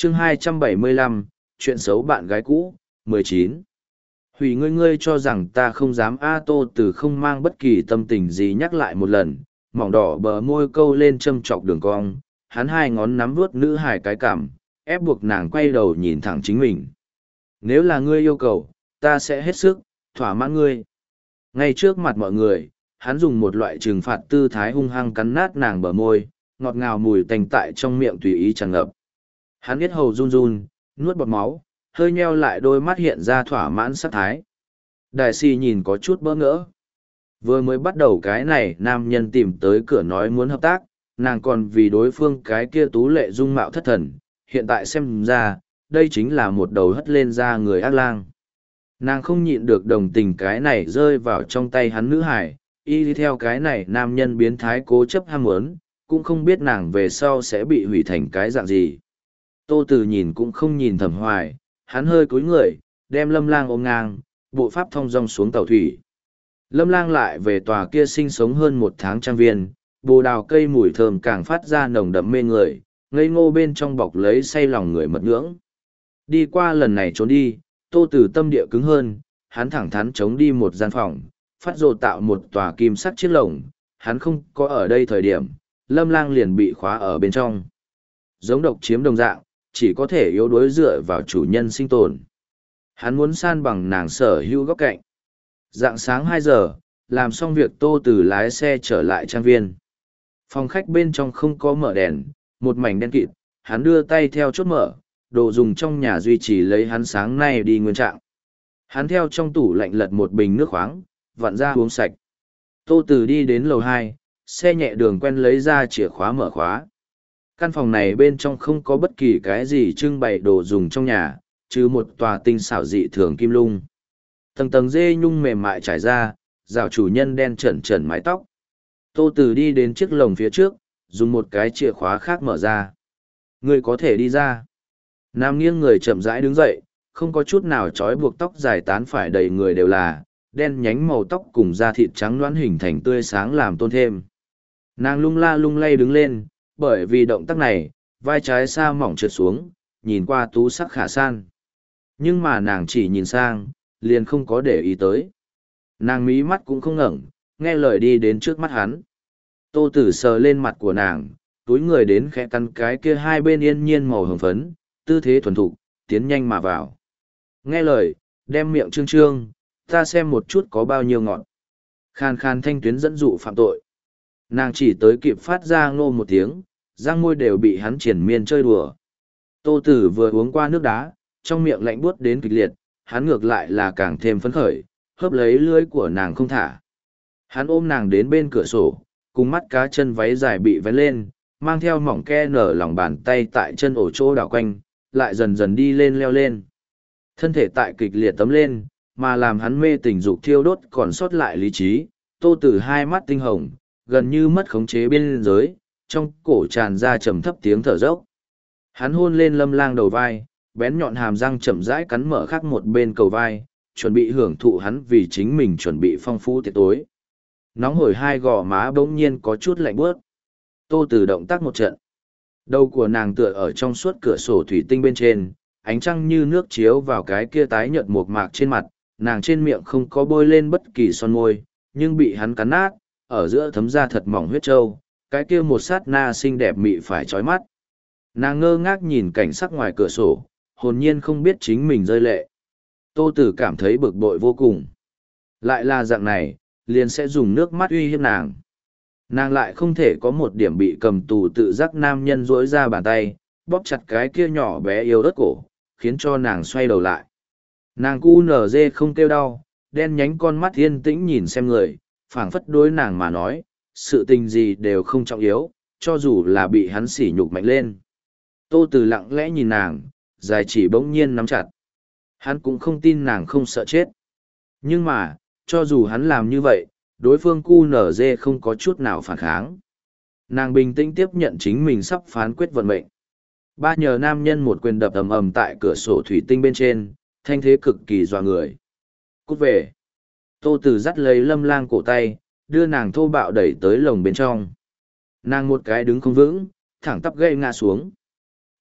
chương 275, chuyện xấu bạn gái cũ, 19. Hủy ngươi cho rằng ta không dám Tô Tử không mang bất kỳ tâm tình gì nhắc lại một lần, mỏng đỏ bờ môi câu lên châm chọc đường cong, hắn hai ngón nắm vuốt nữ hài cái cằm, ép buộc nàng quay đầu nhìn thẳng chính mình. Nếu là ngươi yêu cầu, ta sẽ hết sức, thỏa mãn ngươi. Ngay trước mặt mọi người, hắn dùng một loại trừng phạt tư thái hung hăng cắn nát nàng bờ môi, ngọt ngào mùi tanh tại trong miệng tùy ý tràn ngập. Hắn biết hầu run run, nuốt bọt máu, hơi nheo lại đôi mắt hiện ra thỏa mãn sắc thái. Đại si nhìn có chút bỡ ngỡ. Vừa mới bắt đầu cái này nam nhân tìm tới cửa nói muốn hợp tác, nàng còn vì đối phương cái kia tú lệ dung mạo thất thần, hiện tại xem ra, đây chính là một đầu hất lên ra người ác lang. Nàng không nhịn được đồng tình cái này rơi vào trong tay hắn nữ hải, y đi theo cái này nam nhân biến thái cố chấp ham muốn, cũng không biết nàng về sau sẽ bị hủy thành cái dạng gì. Tô Tử nhìn cũng không nhìn Thẩm Hoài, hắn hơi cúi người, đem Lâm Lang ôm ngang, bộ pháp thong dong xuống tàu thủy. Lâm Lang lại về tòa kia sinh sống hơn một tháng trang viên, bồ đào cây mùi thơm càng phát ra nồng đậm mê người, ngây ngô bên trong bọc lấy say lòng người mật ngưỡng. Đi qua lần này trốn đi, Tô Tử tâm địa cứng hơn, hắn thẳng thắn chống đi một gian phòng, phát rồ tạo một tòa kim sắt chiếc lồng, hắn không có ở đây thời điểm, Lâm Lang liền bị khóa ở bên trong. Giống độc chiếm đồng dạng, chỉ có thể yếu đuối dựa vào chủ nhân sinh tồn. Hắn muốn san bằng nàng sở hữu góc cạnh. Dạng sáng 2 giờ, làm xong việc Tô Tử lái xe trở lại trang viên. Phòng khách bên trong không có mở đèn, một mảnh đen kịt, hắn đưa tay theo chốt mở, đồ dùng trong nhà duy trì lấy hắn sáng nay đi nguyên trạng. Hắn theo trong tủ lạnh lật một bình nước khoáng, vặn ra uống sạch. Tô Tử đi đến lầu 2, xe nhẹ đường quen lấy ra chìa khóa mở khóa. Căn phòng này bên trong không có bất kỳ cái gì trưng bày đồ dùng trong nhà, chứ một tòa tinh xảo dị thường kim lung. Tầng tầng dê nhung mềm mại trải ra, rào chủ nhân đen trần trần mái tóc. Tô Tử đi đến chiếc lồng phía trước, dùng một cái chìa khóa khác mở ra. Người có thể đi ra. Nam nghiêng người chậm rãi đứng dậy, không có chút nào trói buộc tóc dài tán phải đầy người đều là, đen nhánh màu tóc cùng da thịt trắng nõn hình thành tươi sáng làm tôn thêm. Nàng lung la lung lay đứng lên, bởi vì động tác này, vai trái sa mỏng trượt xuống, nhìn qua tú sắc khả san. Nhưng mà nàng chỉ nhìn sang, liền không có để ý tới. Nàng mí mắt cũng không ngẩng, nghe lời đi đến trước mắt hắn. Tô Tử sờ lên mặt của nàng, túi người đến khẽ cắn cái kia hai bên yên nhiên màu hồng phấn, tư thế thuần thục, tiến nhanh mà vào. Nghe lời, đem miệng trương trương, ta xem một chút có bao nhiêu ngọt. Khan khan thanh tuyến dẫn dụ phạm tội. Nàng chỉ tới kịp phát ra ngô một tiếng, răng môi đều bị hắn triển miên chơi đùa. Tô Tử vừa uống qua nước đá, trong miệng lạnh buốt đến kịch liệt, hắn ngược lại là càng thêm phấn khởi, hớp lấy lưỡi của nàng không thả. Hắn ôm nàng đến bên cửa sổ, cùng mắt cá chân váy dài bị vén lên, mang theo mỏng ke nở lòng bàn tay tại chân ổ chỗ đảo quanh, lại dần dần đi lên leo lên. Thân thể tại kịch liệt tấm lên, mà làm hắn mê tình dục thiêu đốt còn sót lại lý trí. Tô Tử hai mắt tinh hồng, gần như mất khống chế biên giới, trong cổ tràn ra trầm thấp tiếng thở dốc. Hắn hôn lên Lâm Lang đầu vai, bén nhọn hàm răng chậm rãi cắn mở khác một bên cầu vai, chuẩn bị hưởng thụ hắn vì chính mình chuẩn bị phong phú tiệc tối. Nóng hổi hai gò má bỗng nhiên có chút lạnh buốt. Tô Tử động tác một trận. Đầu của nàng tựa ở trong suốt cửa sổ thủy tinh bên trên, ánh trăng như nước chiếu vào cái kia tái nhợt mộc mạc trên mặt, nàng trên miệng không có bôi lên bất kỳ son môi, nhưng bị hắn cắn nát, ở giữa thấm ra thật mỏng huyết trâu, cái kia một sát na xinh đẹp mị phải chói mắt. Nàng ngơ ngác nhìn cảnh sắc ngoài cửa sổ, hồn nhiên không biết chính mình rơi lệ. Tô Tử cảm thấy bực bội vô cùng. Lại là dạng này, liền sẽ dùng nước mắt uy hiếp nàng. Nàng lại không thể có một điểm bị cầm tù tự giác nam nhân duỗi ra bàn tay, bóp chặt cái kia nhỏ bé yếu ớt cổ, khiến cho nàng xoay đầu lại. Nàng cu nở dê không kêu đau, đen nhánh con mắt yên tĩnh nhìn xem người, phảng phất đối nàng mà nói, sự tình gì đều không trọng yếu, cho dù là bị hắn sỉ nhục mạnh lên. Tô Tử lặng lẽ nhìn nàng, dài chỉ bỗng nhiên nắm chặt. Hắn cũng không tin nàng không sợ chết. Nhưng mà, cho dù hắn làm như vậy, đối phương cu nở dê không có chút nào phản kháng. Nàng bình tĩnh tiếp nhận chính mình sắp phán quyết vận mệnh. Ba nhờ nam nhân một quyền đập ầm ầm tại cửa sổ thủy tinh bên trên, thanh thế cực kỳ dọa người. Cút về. Tô Tử dắt lấy Lâm Lang cổ tay, đưa nàng thô bạo đẩy tới lồng bên trong. Nàng một cái đứng không vững, thẳng tắp gây ngã xuống.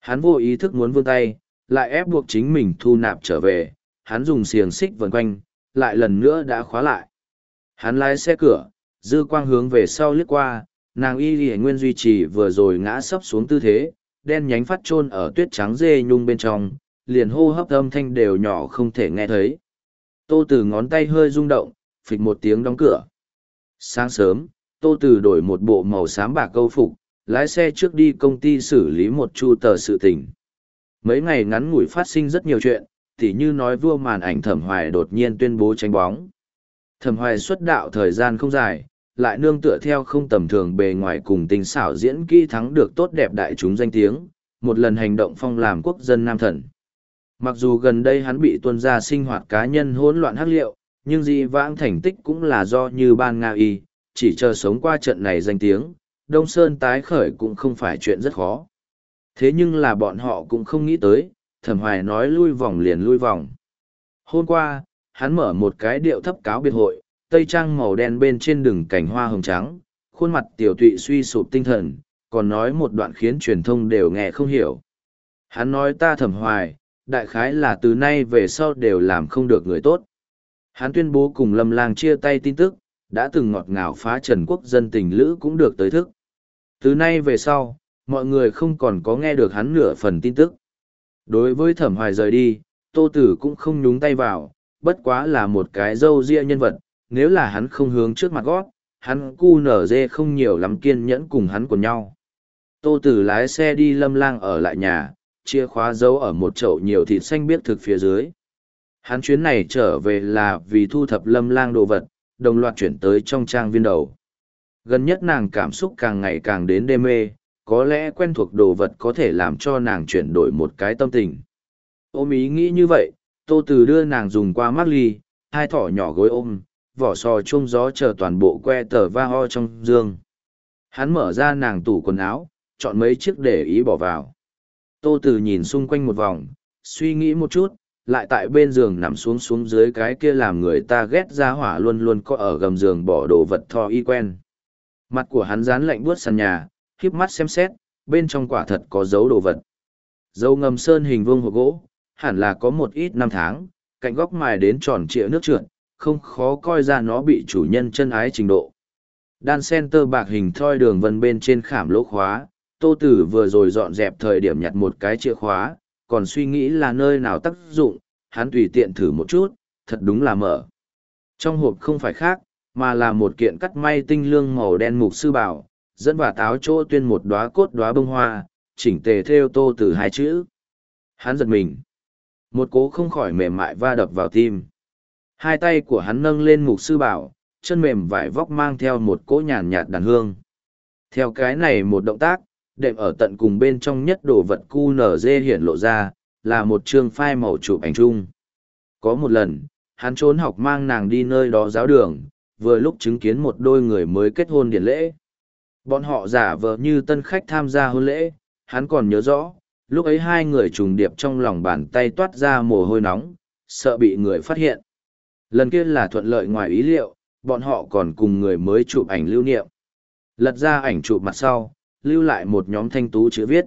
Hắn vô ý thức muốn vươn tay, lại ép buộc chính mình thu nạp trở về, hắn dùng xiềng xích vần quanh, lại lần nữa đã khóa lại. Hắn lái xe cửa, dư quang hướng về sau liếc qua, nàng y lì nguyên duy trì vừa rồi ngã sấp xuống tư thế, đen nhánh phát chôn ở tuyết trắng dê nhung bên trong, liền hô hấp âm thanh đều nhỏ không thể nghe thấy. Tô Tử ngón tay hơi rung động, phịch một tiếng đóng cửa. Sáng sớm, Tô Tử đổi một bộ màu xám bạc câu phục, lái xe trước đi công ty xử lý một chu tờ sự tình. Mấy ngày ngắn ngủi phát sinh rất nhiều chuyện, tỉ như nói vua màn ảnh Thẩm Hoài đột nhiên tuyên bố tránh bóng. Thẩm Hoài xuất đạo thời gian không dài, lại nương tựa theo không tầm thường bề ngoài cùng tình xảo diễn kỹ thắng được tốt đẹp đại chúng danh tiếng, một lần hành động phong làm quốc dân nam thần. Mặc dù gần đây hắn bị tuân ra sinh hoạt cá nhân hỗn loạn hắc liệu, nhưng dị vãng thành tích cũng là do như ban Nga y, chỉ chờ sống qua trận này danh tiếng, Đông Sơn tái khởi cũng không phải chuyện rất khó. Thế nhưng là bọn họ cũng không nghĩ tới, Thẩm Hoài nói lui vòng liền lui vòng. Hôm qua, hắn mở một cái điệu thấp cáo biệt hội, tây trang màu đen bên trên đường cảnh hoa hồng trắng, khuôn mặt tiểu tụy suy sụp tinh thần, còn nói một đoạn khiến truyền thông đều nghe không hiểu. Hắn nói ta Thẩm Hoài, đại khái là từ nay về sau đều làm không được người tốt. Hắn tuyên bố cùng Lâm Lang chia tay tin tức, đã từng ngọt ngào phá trần quốc dân tình lữ cũng được tới thức. Từ nay về sau, mọi người không còn có nghe được hắn nửa phần tin tức. Đối với Thẩm Hoài rời đi, Tô Tử cũng không nhúng tay vào, bất quá là một cái râu ria nhân vật, nếu là hắn không hướng trước mặt gót, hắn cu nở dê không nhiều lắm kiên nhẫn cùng hắn của nhau. Tô Tử lái xe đi Lâm Lang ở lại nhà, chìa khóa giấu ở một chậu nhiều thịt xanh biếc thực phía dưới. Hắn chuyến này trở về là vì thu thập Lâm Lang đồ vật, đồng loạt chuyển tới trong trang viên đầu. Gần nhất nàng cảm xúc càng ngày càng đến đê mê, có lẽ quen thuộc đồ vật có thể làm cho nàng chuyển đổi một cái tâm tình. Ôm ý nghĩ như vậy, Tô Từ đưa nàng dùng qua mắc ly, hai thỏ nhỏ gối ôm, vỏ sò chuông gió chờ toàn bộ que tờ va ho trong giường. Hắn mở ra nàng tủ quần áo, chọn mấy chiếc để ý bỏ vào. Tô Từ nhìn xung quanh một vòng, suy nghĩ một chút, lại tại bên giường nằm xuống dưới cái kia làm người ta ghét ra hỏa luôn luôn có ở gầm giường bỏ đồ vật thò y quen. Mặt của hắn dán lạnh buốt sàn nhà, khiếp mắt xem xét, bên trong quả thật có dấu đồ vật. Dấu ngầm sơn hình vuông hộp gỗ, hẳn là có một ít năm tháng, cạnh góc mài đến tròn trịa nước trượt, không khó coi ra nó bị chủ nhân chân ái trình độ. Đan center bạc hình thoi đường vân bên trên khảm lỗ khóa, Tô Tử vừa rồi dọn dẹp thời điểm nhặt một cái chìa khóa, còn suy nghĩ là nơi nào tác dụng, hắn tùy tiện thử một chút, thật đúng là mở. Trong hộp không phải khác, mà là một kiện cắt may tinh lương màu đen mục sư bảo, dẫn và táo chỗ tuyên một đóa cốt đóa bông hoa, chỉnh tề theo Tô Tử hai chữ. Hắn giật mình. Một cố không khỏi mềm mại va đập vào tim. Hai tay của hắn nâng lên mục sư bảo, chân mềm vải vóc mang theo một cỗ nhàn nhạt đàn hương. Theo cái này một động tác, đệm ở tận cùng bên trong nhất đồ vật QNZ hiển lộ ra, là một chương file màu chụp ảnh chung. Có một lần, hắn trốn học mang nàng đi nơi đó giáo đường, vừa lúc chứng kiến một đôi người mới kết hôn điển lễ. Bọn họ giả vờ như tân khách tham gia hôn lễ, hắn còn nhớ rõ, lúc ấy hai người trùng điệp trong lòng bàn tay toát ra mồ hôi nóng, sợ bị người phát hiện. Lần kia là thuận lợi ngoài ý liệu, bọn họ còn cùng người mới chụp ảnh lưu niệm. Lật ra ảnh chụp mặt sau, lưu lại một nhóm thanh tú chữ viết.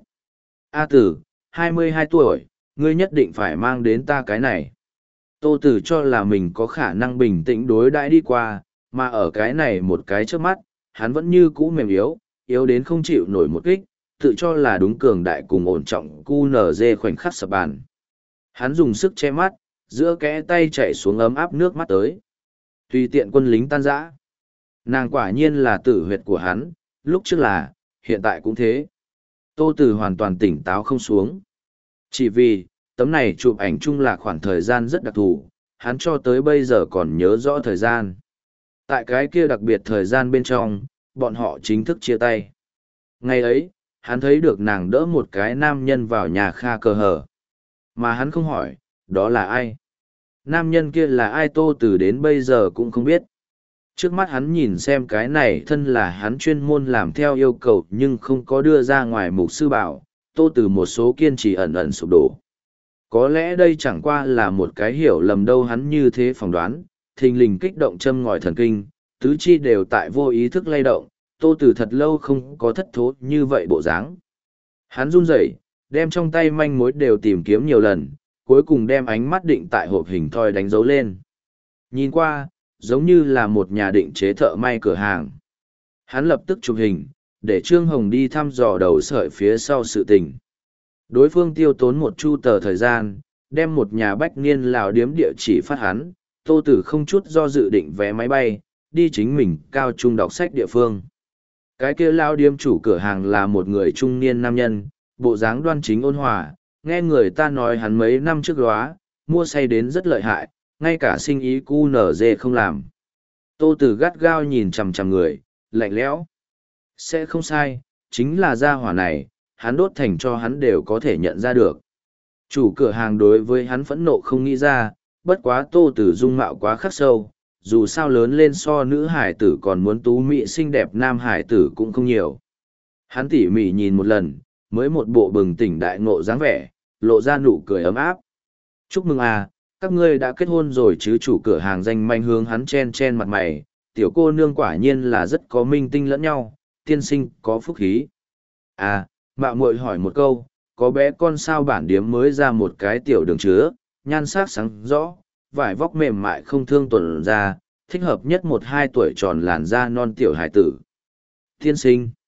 A Tử, 22 tuổi, ngươi nhất định phải mang đến ta cái này. Tô Tử cho là mình có khả năng bình tĩnh đối đãi đi qua, mà ở cái này một cái trước mắt, hắn vẫn như cũ mềm yếu, yếu đến không chịu nổi một kích, tự cho là đúng cường đại cùng ổn trọng QNZ khoảnh khắc sập bàn. Hắn dùng sức che mắt, giữa kẽ tay chạy xuống ấm áp nước mắt tới. Tùy tiện quân lính tan rã. Nàng quả nhiên là tử huyệt của hắn, lúc trước là, hiện tại cũng thế. Tô Tử hoàn toàn tỉnh táo không xuống. Chỉ vì, tấm này chụp ảnh chung là khoảng thời gian rất đặc thù, hắn cho tới bây giờ còn nhớ rõ thời gian. Tại cái kia đặc biệt thời gian bên trong, bọn họ chính thức chia tay. Ngày ấy, hắn thấy được nàng đỡ một cái nam nhân vào nhà Kha Cờ Hờ. Mà hắn không hỏi, đó là ai? Nam nhân kia là ai Tô Tử đến bây giờ cũng không biết. Trước mắt hắn nhìn xem cái này thân là hắn chuyên môn làm theo yêu cầu nhưng không có đưa ra ngoài mục sư bảo, Tô Tử một số kiên trì ẩn ẩn sụp đổ. Có lẽ đây chẳng qua là một cái hiểu lầm đâu hắn như thế phỏng đoán, thình lình kích động châm ngòi thần kinh, tứ chi đều tại vô ý thức lay động, Tô Tử thật lâu không có thất thố như vậy bộ dáng. Hắn run rẩy, đem trong tay manh mối đều tìm kiếm nhiều lần, cuối cùng đem ánh mắt định tại hộp hình thoi đánh dấu lên. Nhìn qua, giống như là một nhà định chế thợ may cửa hàng. Hắn lập tức chụp hình, để Trương Hồng đi thăm dò đầu sợi phía sau sự tình. Đối phương tiêu tốn một chu tờ thời gian, đem một nhà bách niên lào điếm địa chỉ phát hắn, Tô Tử không chút do dự định vé máy bay, đi chính mình cao trung đọc sách địa phương. Cái kia lao điếm chủ cửa hàng là một người trung niên nam nhân, bộ dáng đoan chính ôn hòa, nghe người ta nói hắn mấy năm trước đó, mua say đến rất lợi hại, ngay cả sinh ý cu nở dê không làm. Tô Tử gắt gao nhìn chằm chằm người, lạnh lẽo. Sẽ không sai, chính là gia hỏa này, hắn đốt thành cho hắn đều có thể nhận ra được. Chủ cửa hàng đối với hắn phẫn nộ không nghĩ ra, bất quá Tô Tử dung mạo quá khắc sâu, dù sao lớn lên so nữ hải tử còn muốn tú mỹ xinh đẹp nam hải tử cũng không nhiều. Hắn tỉ mỉ nhìn một lần, mới một bộ bừng tỉnh đại ngộ dáng vẻ, lộ ra nụ cười ấm áp. Chúc mừng à, các ngươi đã kết hôn rồi chứ. Chủ cửa hàng danh manh hướng hắn chen chen mặt mày, tiểu cô nương quả nhiên là rất có minh tinh lẫn nhau, tiên sinh có phúc khí. À, mạo muội hỏi một câu, có bé con sao bản điếm mới ra một cái tiểu đường chứa, nhan sắc sáng rõ, vải vóc mềm mại không thương tuần ra, thích hợp nhất 1-2 tuổi tròn làn da non tiểu hải tử. Tiên sinh,